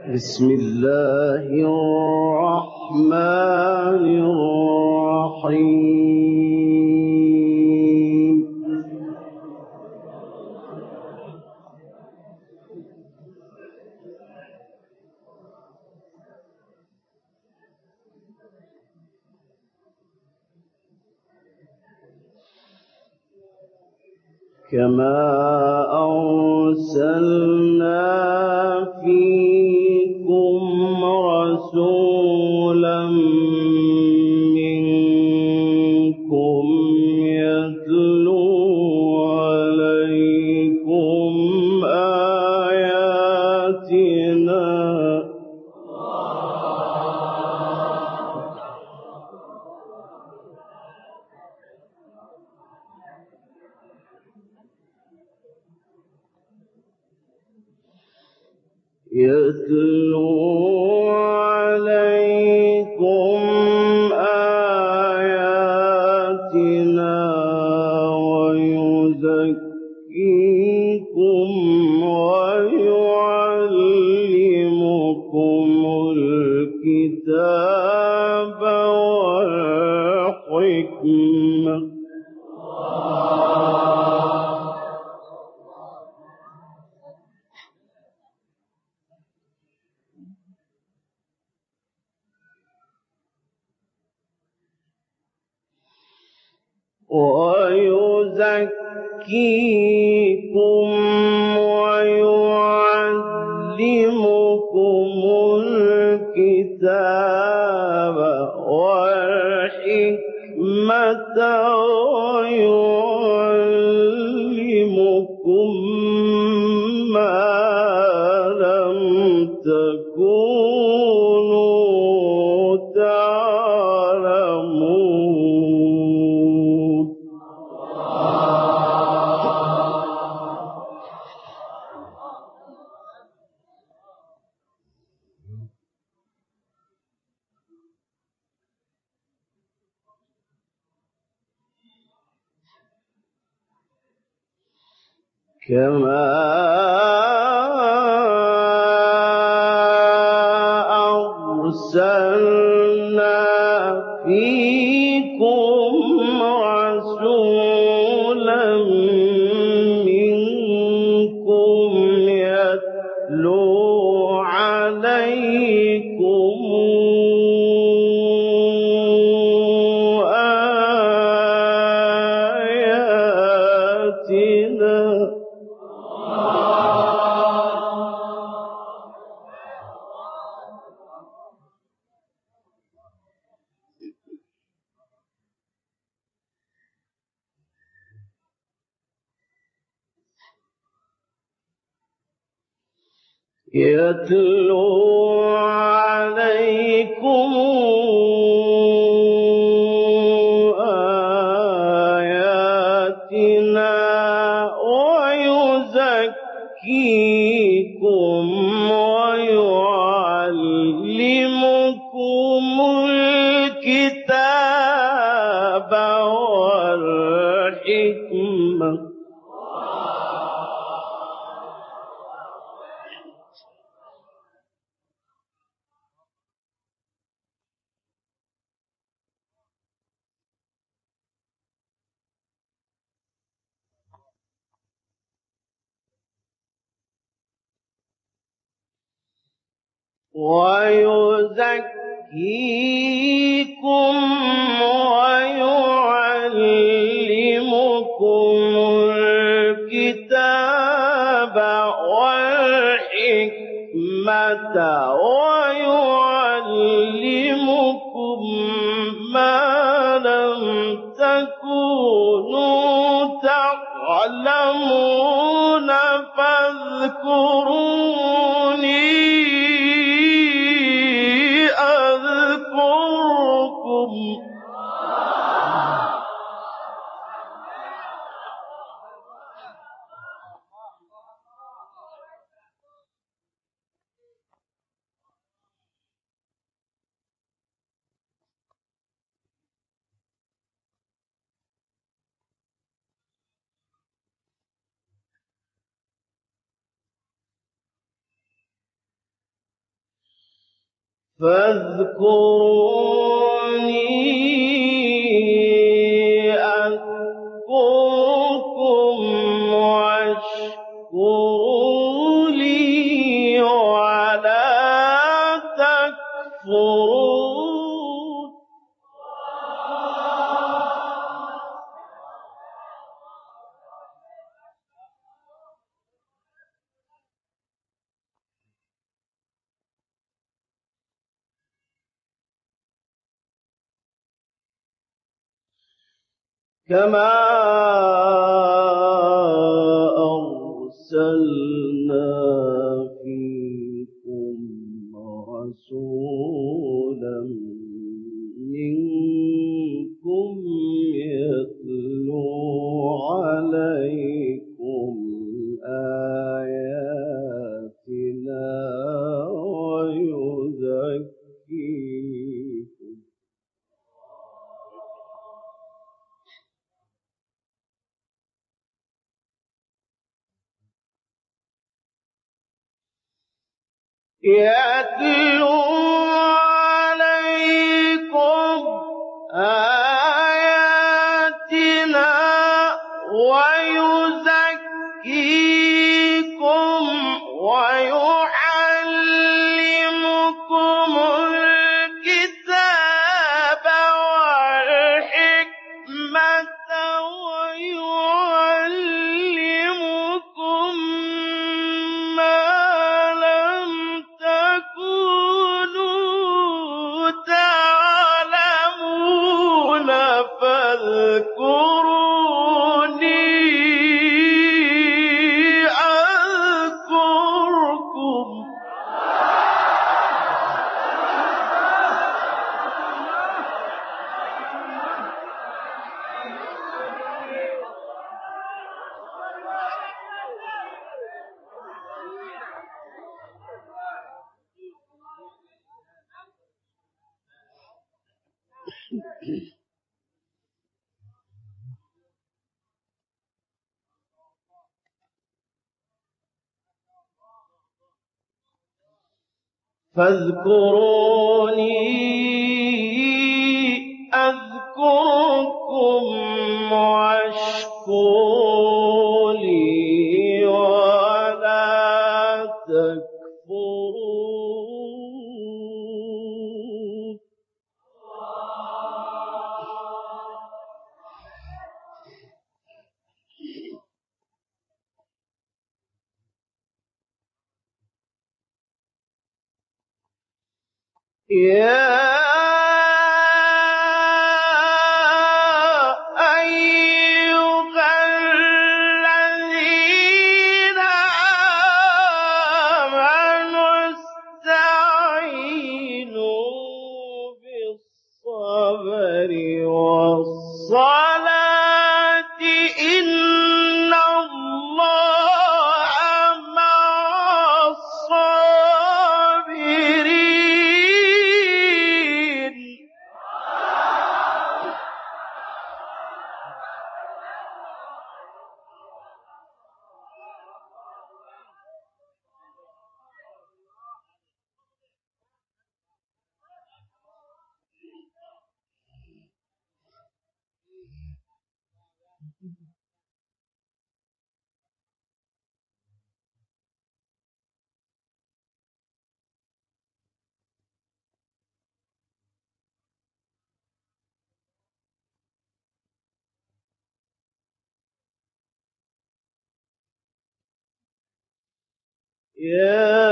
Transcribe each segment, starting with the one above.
بسم الله الرحمن الرحيم. كما أرسلنا فيكم رسولا منكم يتلو عليكم آياتنا ويزكيكم ويعلمكم الكتاب والحكمة ويعلمكم ما لم تكونوا تعلمون. كما أرسلنا فيكم رسولا منكم يتلو عليكم آياتنا يتلو عليكم آياتنا ويزكيكم ويعلمكم الكتاب والحكمة ويزكيكم ويعلمكم الكتاب والحكمة ويعلمكم ما لم تكونوا تعلمون فاذكروني أذكركم فاذكروني أذكركم واشكروا لي ولا تكفرون. كما أرسلنا فيكم رسولا منكم يتلو عليكم آياتنا ويزكيكم آياتنا ويزكيكم ويعلمكم الكتاب والحكمة ويعلمكم ما لم تكونوا تعلمون فاذكروني أذكركم. فاذكروني أذكركم واشكروا لي ولا تكفرون. يا أيها الذين آمنوا استعينوا بالصبر والصلاة إن الله مع الصابرين. يا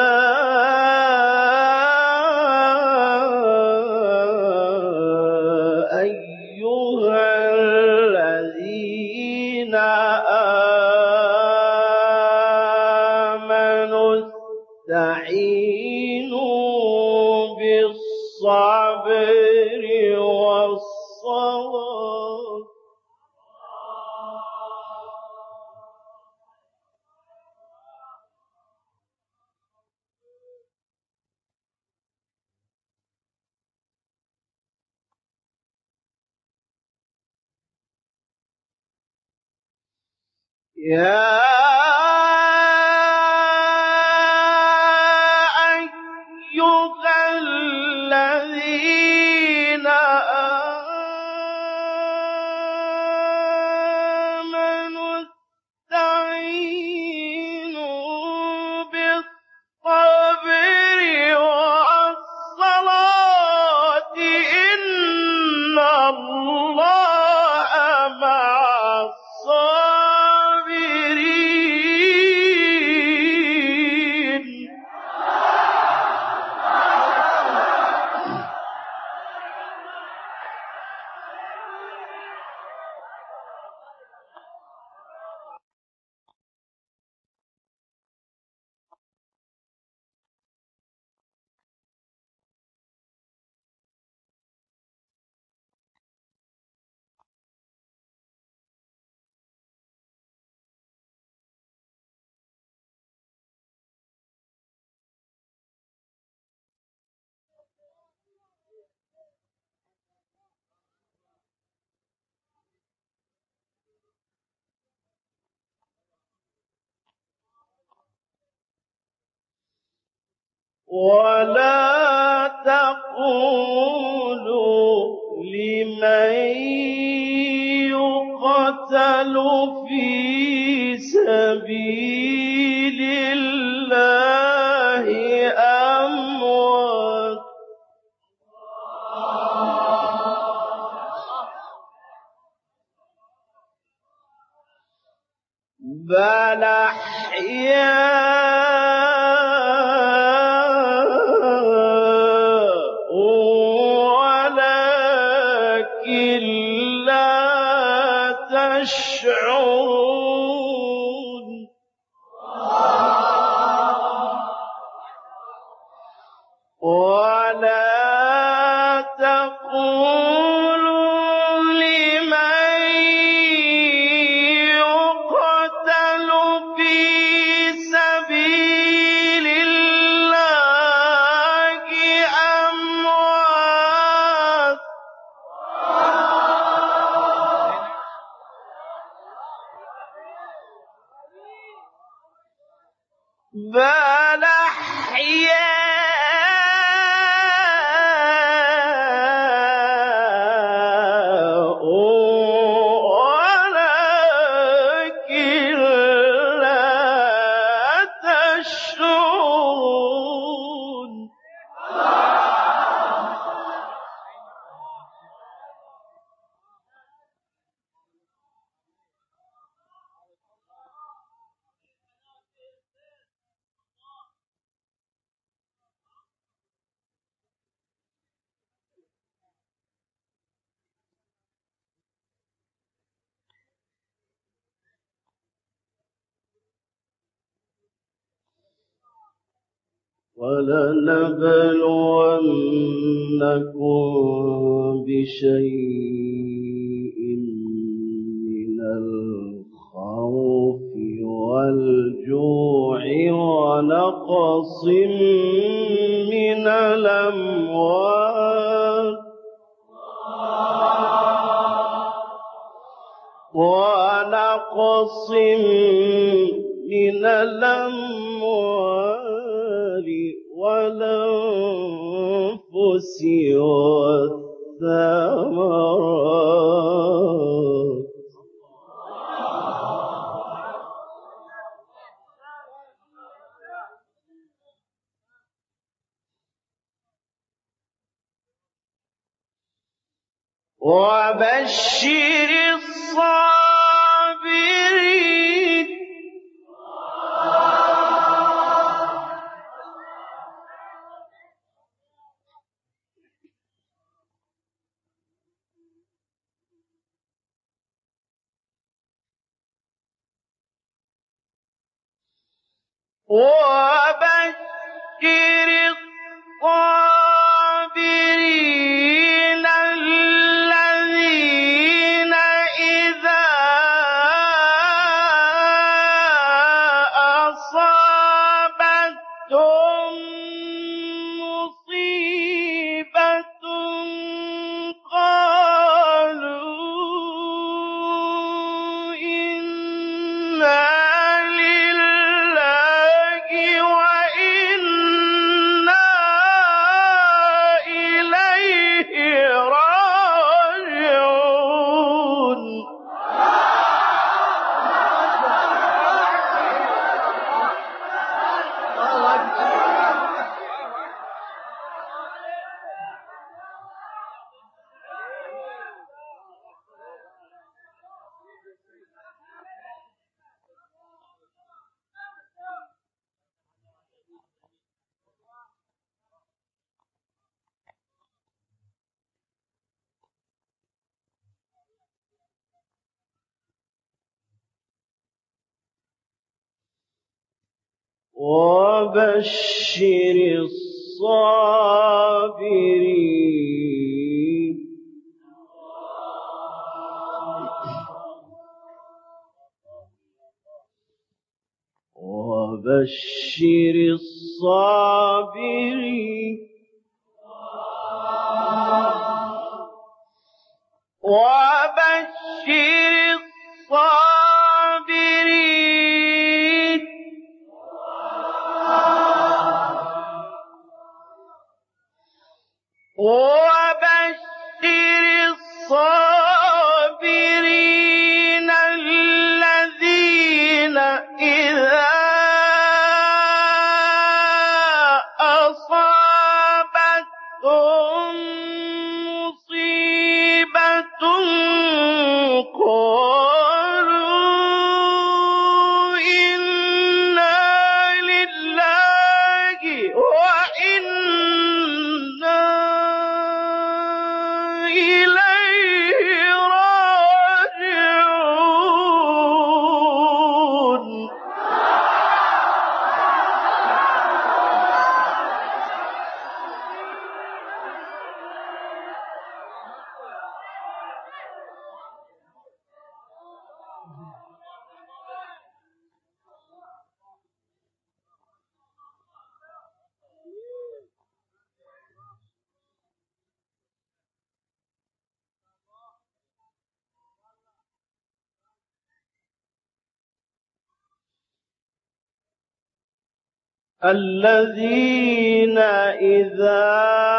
أيها الذين آمنوا استعينوا بالصبر والصلاة يا أيها ولا تقولوا لمن يقتل في سبيل الله أموات بل أحياء ولكن لا تشعرون ولا تقولوا لمن يقتل في سبيل الله أموات بل أحياء ولكن لا تشعرون ولنبلونكم بشيء من الخوف والجوع ونقص من الأموال ونقص من الأموال والأنفس والثمرات وبشر الصابرين وبشر الصابرين الذين إذا أصابتهم مصيبة قالوا إنا لله وإنا إليه راجعون وبشر الصابرين وبشر الصابرين وبشر الصابرين الذين إذا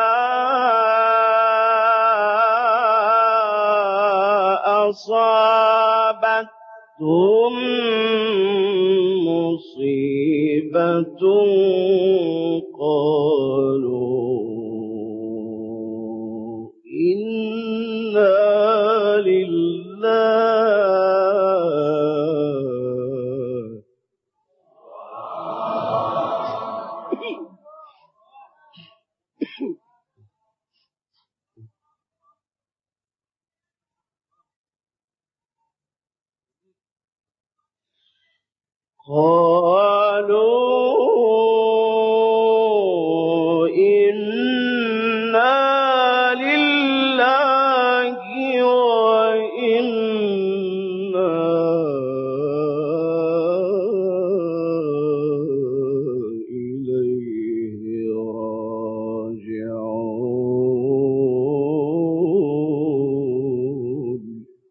أصابتهم مصيبة قالوا إنا لله قالوا إنا لله وإنا إليه راجعون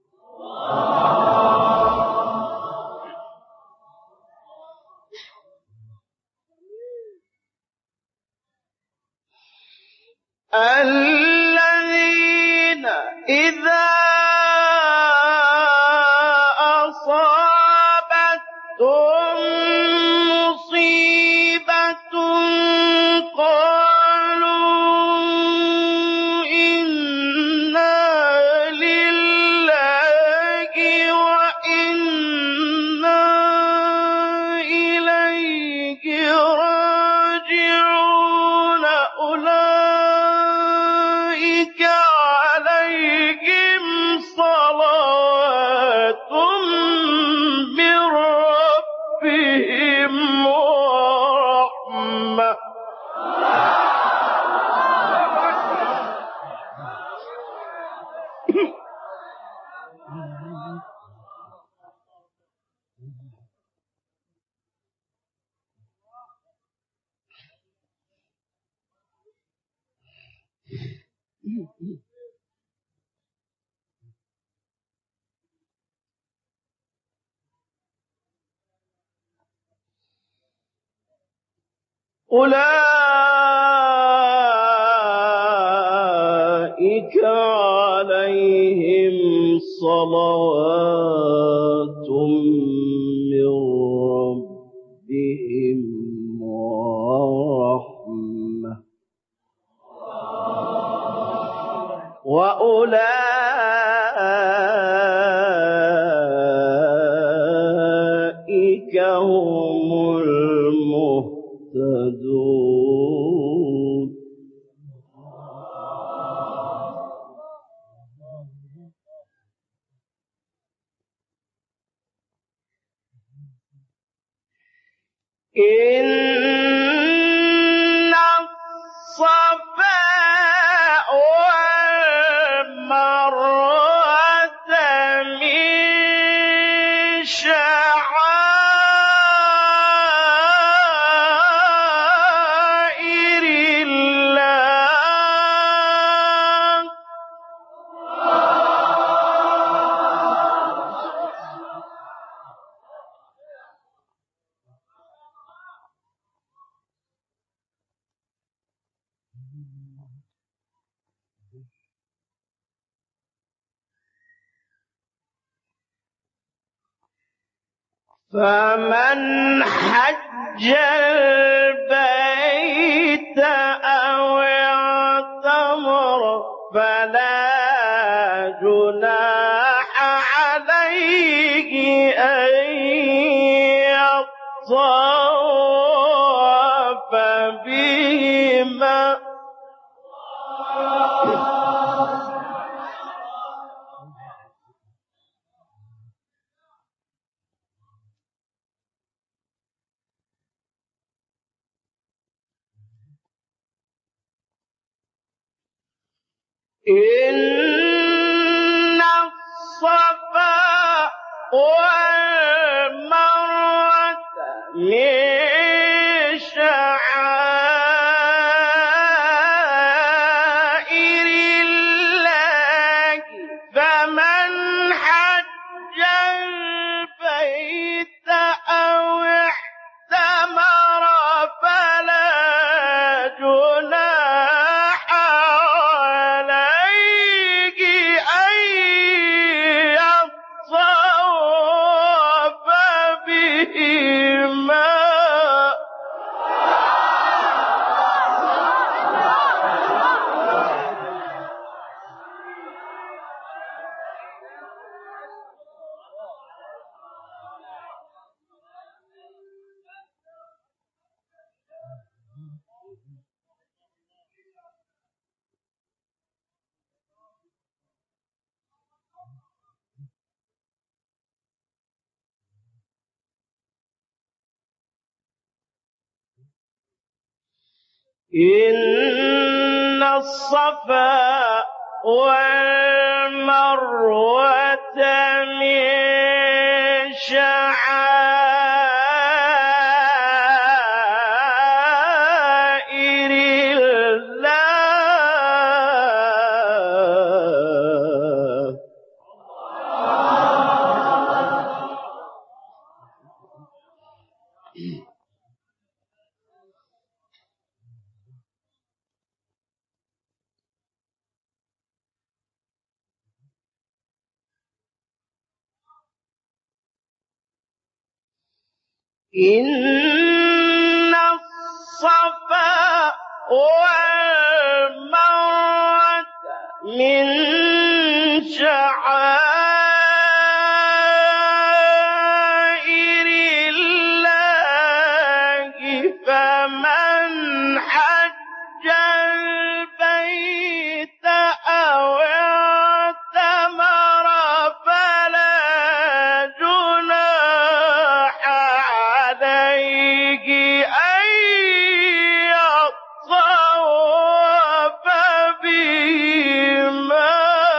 الذين إذا أصابتهم مصيبة قالوا إنا لله وإنا إليه راجعون أولئك عليهم صلوات من ربهم ورحمة أولئك عليهم صلوات من ربهم ورحمة وأولئك هم المهتدون إن الصفا والمروة من شعائر الله فمن حج البيت أو اعتمر فلا جناح عليه أن يطوف بهما إن الصفا والمروة من شعائر الله فمن حج البيت أو اعتمر فلا إن الصفا والمروة من شعائر الله. إن الصفا والمروة من شعائر الله فمن حج البيت أو اعتمر فلا جناح عليه أن يطوف بهما.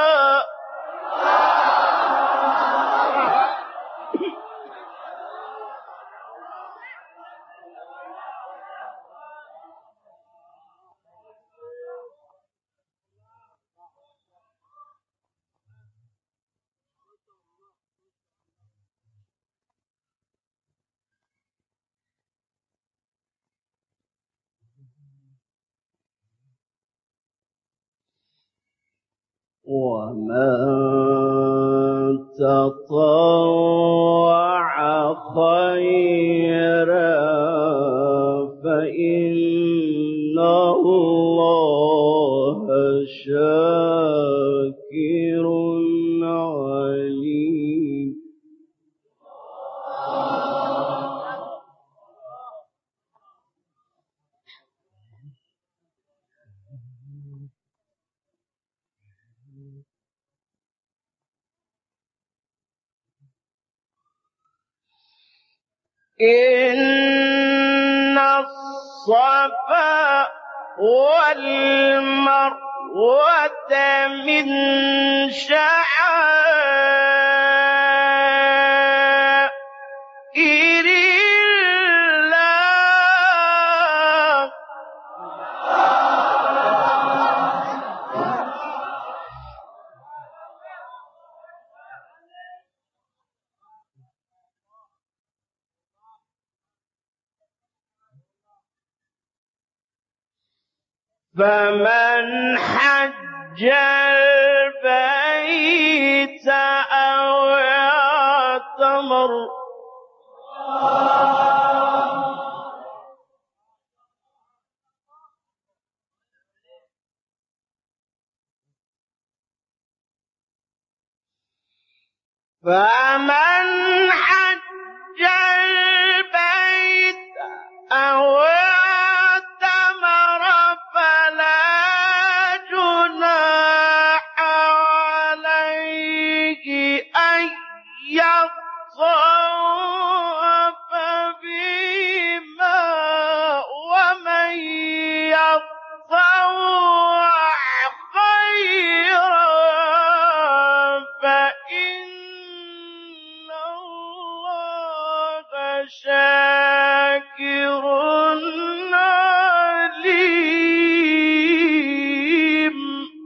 ومن تطوع خيرا فإن الله شاكر عليم. إن الصفا والمروة من شعائر الله فمن حج البيت أو اعتمر فمن حج البيت أو اعتمر فلا جناح عليه أن يطوف بهما ومن يطوع خيرا فإن الله شاكر عليم.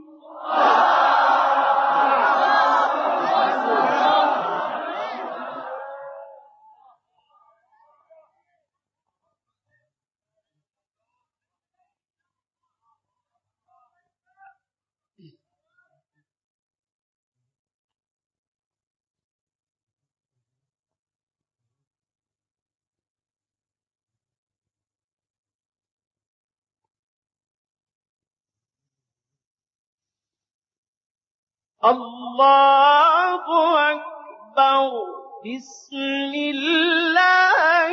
الله أكبر. بسم الله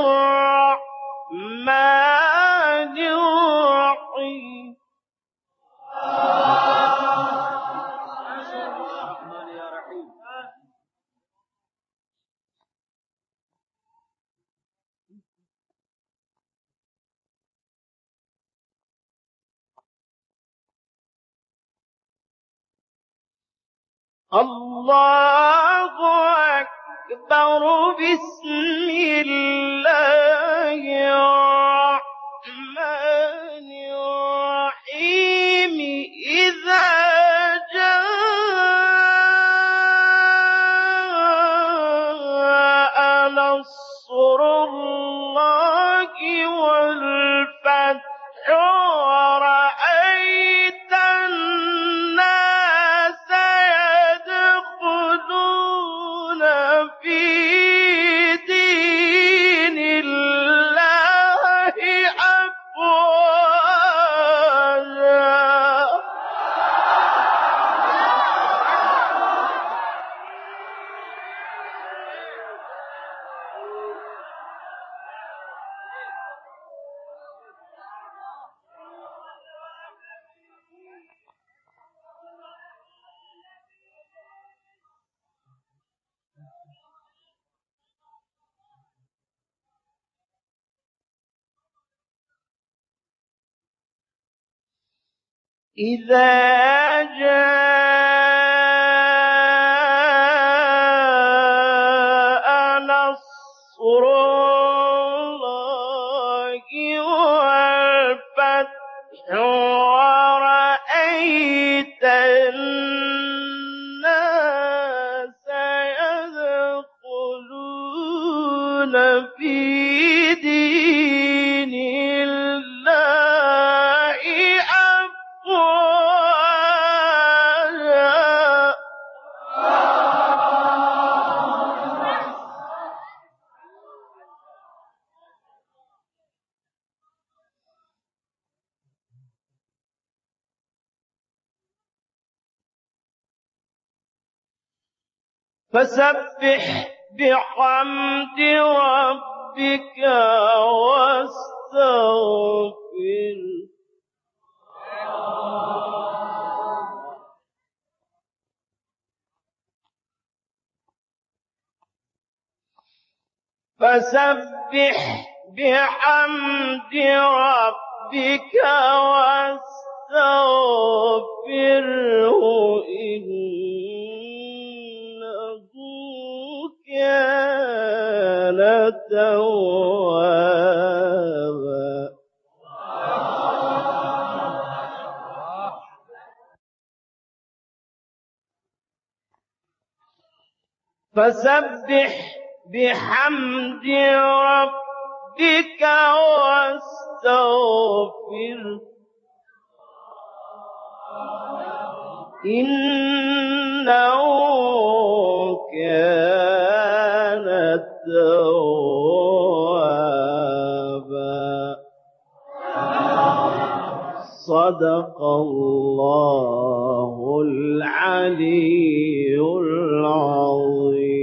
الرحمن الرحيم. الله أكبر. بسم الله الرحمن الرحيم. إذا جاء نصر الله والفتح ورأيت الناس يدخلون في دين الله أفواجا. إذا جاء نصر الله والفتح ورأيت الناس يدخلون في دين الله أفواجا. فسبح بحمد ربك واستغفر. فسبح بحمد ربك واستغفره إنه كان توابا. فسبح بحمد ربك واستغفره إنه كان توابا. صدق الله العلي العظيم.